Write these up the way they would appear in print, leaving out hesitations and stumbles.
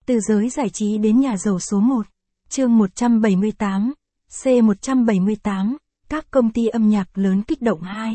Từ giới giải trí đến nhà giàu số 1. Chương 178. C178. Các công ty âm nhạc lớn kích động 2.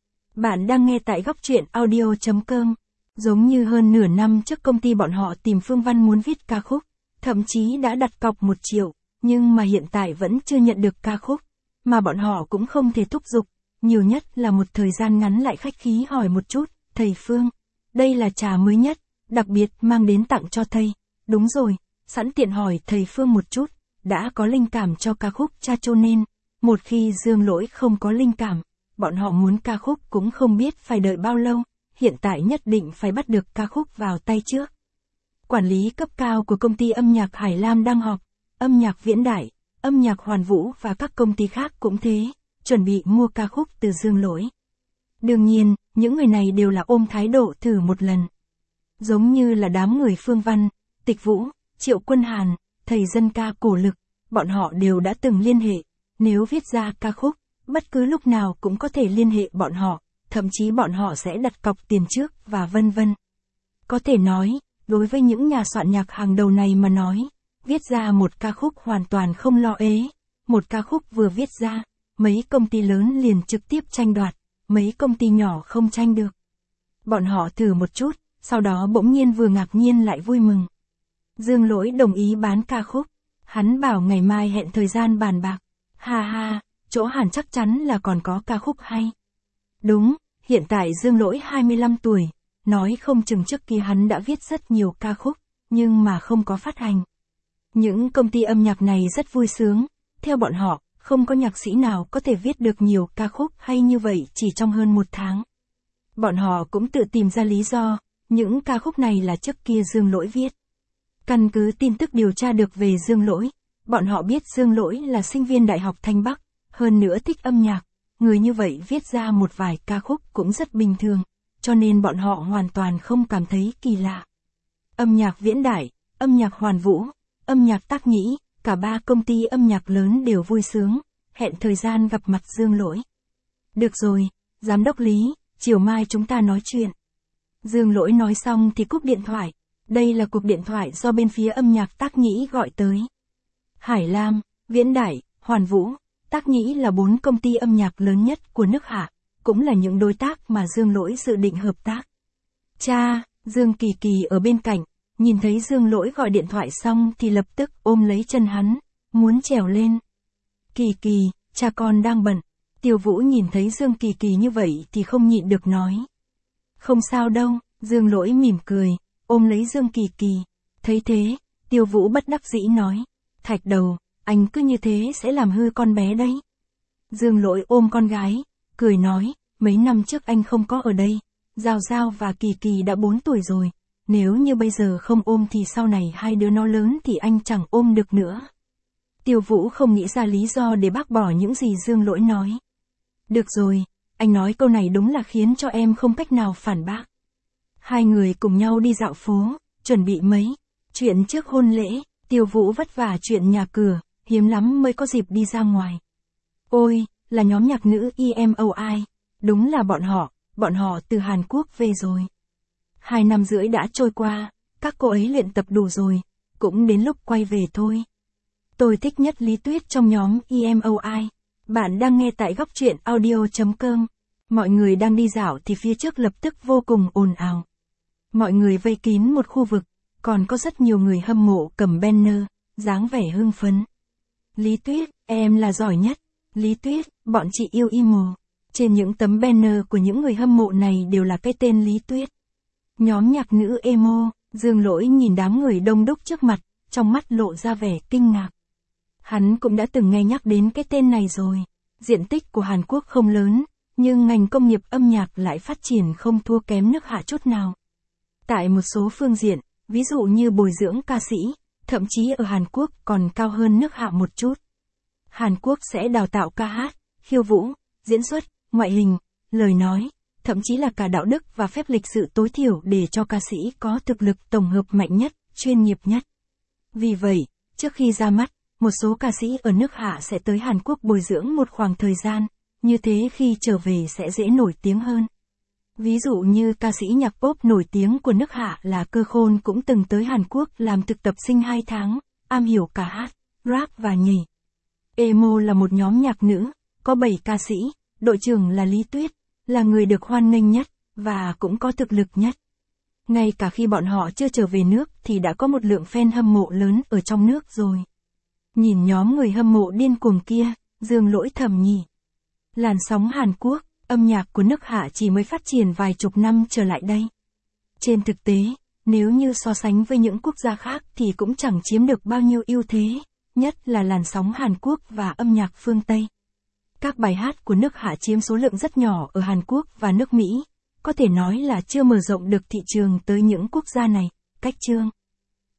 Bạn đang nghe tại góc truyện audio.com. Giống như hơn nửa năm trước công ty bọn họ tìm Phương Văn muốn viết ca khúc, thậm chí đã đặt cọc 1 triệu, nhưng mà hiện tại vẫn chưa nhận được ca khúc, mà bọn họ cũng không thể thúc giục, nhiều nhất là một thời gian ngắn lại khách khí hỏi một chút, thầy Phương, đây là trà mới nhất, đặc biệt mang đến tặng cho thầy. Đúng rồi, sẵn tiện hỏi thầy Phương một chút, đã có linh cảm cho ca khúc cha cho nên, một khi Dương Lỗi không có linh cảm, bọn họ muốn ca khúc cũng không biết phải đợi bao lâu, hiện tại nhất định phải bắt được ca khúc vào tay trước. Quản lý cấp cao của công ty âm nhạc Hải Lam đang họp, âm nhạc Viễn Đại, âm nhạc Hoàn Vũ và các công ty khác cũng thế, chuẩn bị mua ca khúc từ Dương Lỗi. Đương nhiên, những người này đều là ôm thái độ thử một lần. Giống như là đám người Phương Văn, Tịch Vũ, Triệu Quân Hàn, thầy dân ca Cổ Lực, bọn họ đều đã từng liên hệ, nếu viết ra ca khúc, bất cứ lúc nào cũng có thể liên hệ bọn họ, thậm chí bọn họ sẽ đặt cọc tiền trước và vân vân. Có thể nói, đối với những nhà soạn nhạc hàng đầu này mà nói, viết ra một ca khúc hoàn toàn không lo ế, một ca khúc vừa viết ra, mấy công ty lớn liền trực tiếp tranh đoạt, mấy công ty nhỏ không tranh được. Bọn họ thử một chút, sau đó bỗng nhiên vừa ngạc nhiên lại vui mừng. Dương Lỗi đồng ý bán ca khúc, hắn bảo ngày mai hẹn thời gian bàn bạc. Ha ha, chỗ Hàn chắc chắn là còn có ca khúc hay. Đúng, hiện tại Dương Lỗi 25 tuổi, nói không chừng trước kia hắn đã viết rất nhiều ca khúc, nhưng mà không có phát hành. Những công ty âm nhạc này rất vui sướng, theo bọn họ, không có nhạc sĩ nào có thể viết được nhiều ca khúc hay như vậy chỉ trong hơn 1 tháng. Bọn họ cũng tự tìm ra lý do, những ca khúc này là trước kia Dương Lỗi viết. Căn cứ tin tức điều tra được về Dương Lỗi, bọn họ biết Dương Lỗi là sinh viên Đại học Thanh Bắc, hơn nữa thích âm nhạc, người như vậy viết ra một vài ca khúc cũng rất bình thường, cho nên bọn họ hoàn toàn không cảm thấy kỳ lạ. Âm nhạc Viễn Đại, âm nhạc Hoàn Vũ, âm nhạc Tác Nhĩ, cả 3 công ty âm nhạc lớn đều vui sướng, hẹn thời gian gặp mặt Dương Lỗi. Được rồi, giám đốc Lý, chiều mai chúng ta nói chuyện. Dương Lỗi nói xong thì cúp điện thoại. Đây là cuộc điện thoại do bên phía âm nhạc Tác Nhĩ gọi tới. Hải Lam, Viễn Đại, Hoàn Vũ, Tác Nhĩ là 4 công ty âm nhạc lớn nhất của nước Hạ, cũng là những đối tác mà Dương Lỗi dự định hợp tác. Cha, Dương Kỳ Kỳ ở bên cạnh, nhìn thấy Dương Lỗi gọi điện thoại xong thì lập tức ôm lấy chân hắn, muốn trèo lên. Kỳ Kỳ, cha con đang bận. Tiêu Vũ nhìn thấy Dương Kỳ Kỳ như vậy thì không nhịn được nói. Không sao đâu, Dương Lỗi mỉm cười, ôm lấy Dương Kỳ Kỳ. Thấy thế, Tiêu Vũ bất đắc dĩ nói. Thạch Đầu, anh cứ như thế sẽ làm hư con bé đấy. Dương Lỗi ôm con gái, cười nói, mấy năm trước anh không có ở đây, Giao Giao và Kỳ Kỳ đã 4 tuổi rồi, nếu như bây giờ không ôm thì sau này hai đứa nó lớn thì anh chẳng ôm được nữa. Tiêu Vũ không nghĩ ra lý do để bác bỏ những gì Dương Lỗi nói. Được rồi, anh nói câu này đúng là khiến cho em không cách nào phản bác. Hai người cùng nhau đi dạo phố, chuẩn bị mấy chuyện trước hôn lễ, Tiêu Vũ vất vả chuyện nhà cửa, hiếm lắm mới có dịp đi ra ngoài. Ôi, là nhóm nhạc nữ EMOI, đúng là bọn họ từ Hàn Quốc về rồi. 2 năm rưỡi đã trôi qua, các cô ấy luyện tập đủ rồi, cũng đến lúc quay về thôi. Tôi thích nhất Lý Tuyết trong nhóm EMOI. Bạn đang nghe tại góc truyện audio.com. Mọi người đang đi dạo thì phía trước lập tức vô cùng ồn ào. Mọi người vây kín một khu vực, còn có rất nhiều người hâm mộ cầm banner, dáng vẻ hưng phấn. Lý Tuyết, em là giỏi nhất. Lý Tuyết, bọn chị yêu emo. Trên những tấm banner của những người hâm mộ này đều là cái tên Lý Tuyết. Nhóm nhạc nữ emo, Dương Lỗi nhìn đám người đông đúc trước mặt, trong mắt lộ ra vẻ kinh ngạc. Hắn cũng đã từng nghe nhắc đến cái tên này rồi. Diện tích của Hàn Quốc không lớn, nhưng ngành công nghiệp âm nhạc lại phát triển không thua kém nước Hạ chút nào. Tại một số phương diện, ví dụ như bồi dưỡng ca sĩ, thậm chí ở Hàn Quốc còn cao hơn nước Hạ một chút. Hàn Quốc sẽ đào tạo ca hát, khiêu vũ, diễn xuất, ngoại hình, lời nói, thậm chí là cả đạo đức và phép lịch sự tối thiểu để cho ca sĩ có thực lực tổng hợp mạnh nhất, chuyên nghiệp nhất. Vì vậy, trước khi ra mắt, một số ca sĩ ở nước Hạ sẽ tới Hàn Quốc bồi dưỡng một khoảng thời gian, như thế khi trở về sẽ dễ nổi tiếng hơn. Ví dụ như ca sĩ nhạc pop nổi tiếng của nước Hạ là Cơ Khôn cũng từng tới Hàn Quốc làm thực tập sinh 2 tháng, am hiểu cả hát, rap và nhảy. Emo là một nhóm nhạc nữ, có 7 ca sĩ, đội trưởng là Lý Tuyết, là người được hoan nghênh nhất, và cũng có thực lực nhất. Ngay cả khi bọn họ chưa trở về nước thì đã có một lượng fan hâm mộ lớn ở trong nước rồi. Nhìn nhóm người hâm mộ điên cuồng kia, Dương Lỗi thầm nhỉ. Làn sóng Hàn Quốc, âm nhạc của nước Hạ chỉ mới phát triển vài chục năm trở lại đây. Trên thực tế, nếu như so sánh với những quốc gia khác thì cũng chẳng chiếm được bao nhiêu ưu thế, nhất là làn sóng Hàn Quốc và âm nhạc phương Tây. Các bài hát của nước Hạ chiếm số lượng rất nhỏ ở Hàn Quốc và nước Mỹ, có thể nói là chưa mở rộng được thị trường tới những quốc gia này, cách chương.